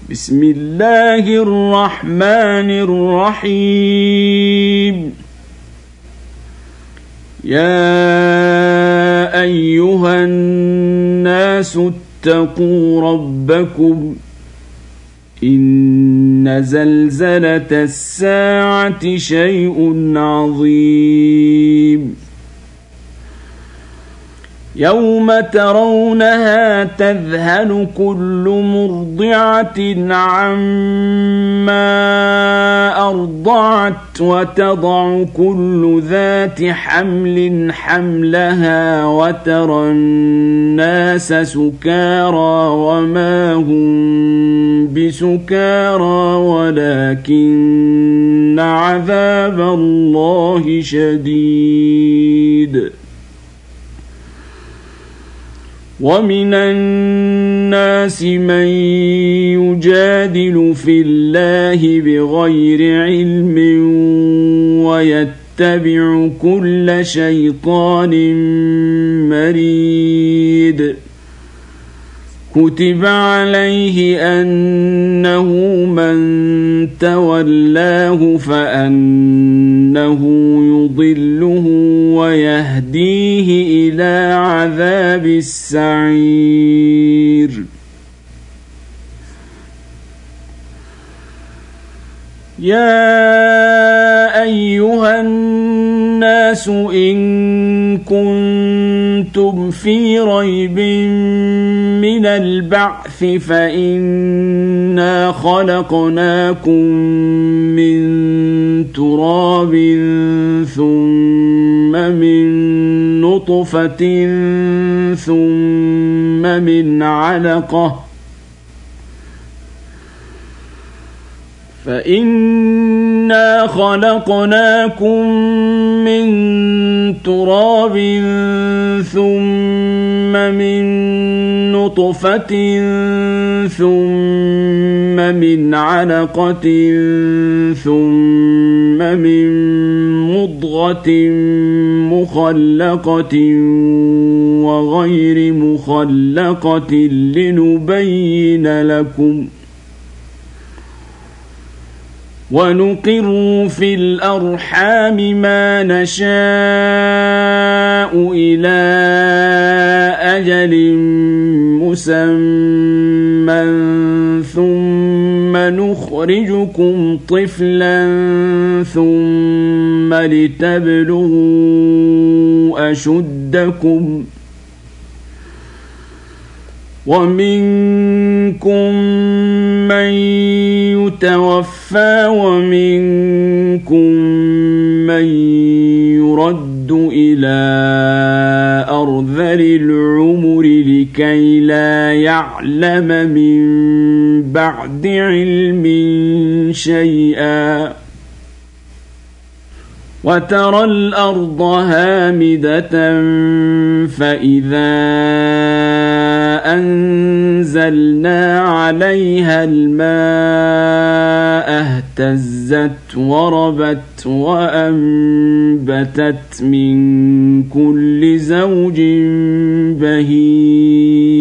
بسم الله الرحمن الرحيم. يا أيها الناس اتقوا ربكم إن زلزلة الساعة شيء عظيم يوم ترونها تذهل كل مرضعة عما أرضعت وتضع كل ذات حمل حملها وترى الناس سكارى وما هم بسكارى ولكن عذاب الله شديد. ومن الناس من يجادل في الله بغير علم ويتبع كل شيطان مريد. كتب عليه أنه من تولاه فأنه يضله ويهديه إلى عذاب السعير. يا أيها الناس إن كنتم في ريب من البعث فإنا خلقناكم من تراب ثم من نطفة ثم من علقة فإنا خلقناكم من تراب ثم من نطفة ثم من علقة ثم من مضغة مخلقة وغير مخلقة لنبين لكم ونقر في الأرحام ما نشاء إلى أجل مسمى ثم نخرجكم طفلا ثم لتبلغوا أشدكم ومنكم من يتوفى ومنكم من يرد إلى أرذل العمر لكي لا يعلم من بعد علم شيئا. وترى الأرض هامدة فإذا أنزلنا عليها الماء اهتزت وربت وأنبتت من كل زوج بهيج.